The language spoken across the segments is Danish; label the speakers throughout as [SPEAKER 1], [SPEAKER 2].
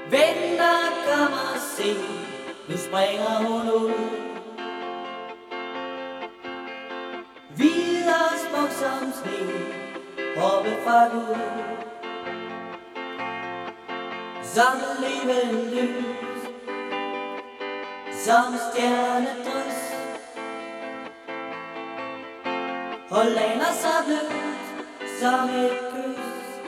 [SPEAKER 1] Venter, kom og se, nu springer hun ud. Hvid og smuk som sne, hoppe fra Gud. Som livet lys, som stjernedrys. Og læner sig blødt som et kys.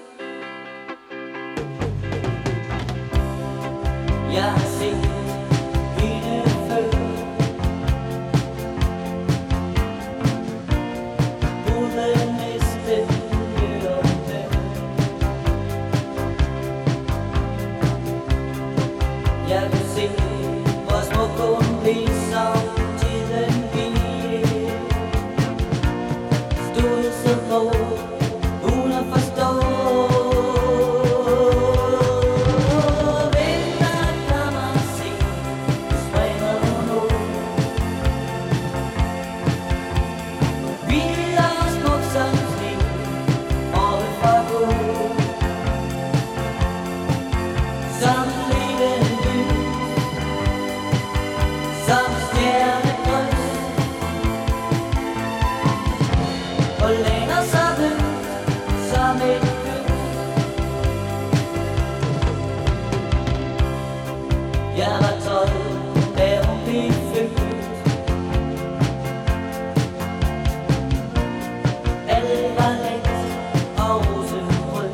[SPEAKER 1] Jeg har set hende før. Uden næste hjørne. Jeg kunne se, hvor smuk hun blev, som tiden gik. Stod så på, uden at forstå. Jeg var 12, da hun blev født. Alt var let og rosenrød.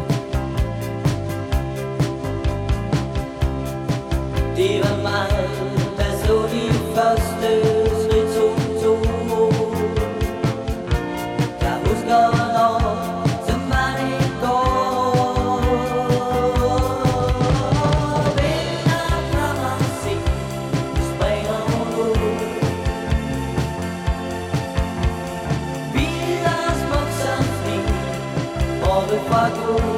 [SPEAKER 1] Det var mig, der så de første skridt hun tog. Jeg husker hvornår, som var det i går. Fra Gud,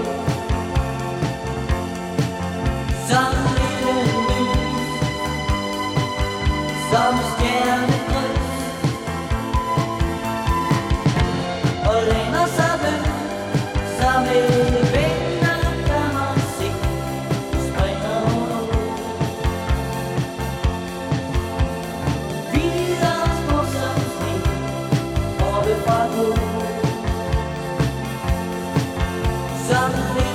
[SPEAKER 1] som lille lys, som stjernedrys, og læner sig blødt som et vinter, kan man se, nu springer hun ud. Hvid og smuk som sne, oppe fra Gud. Something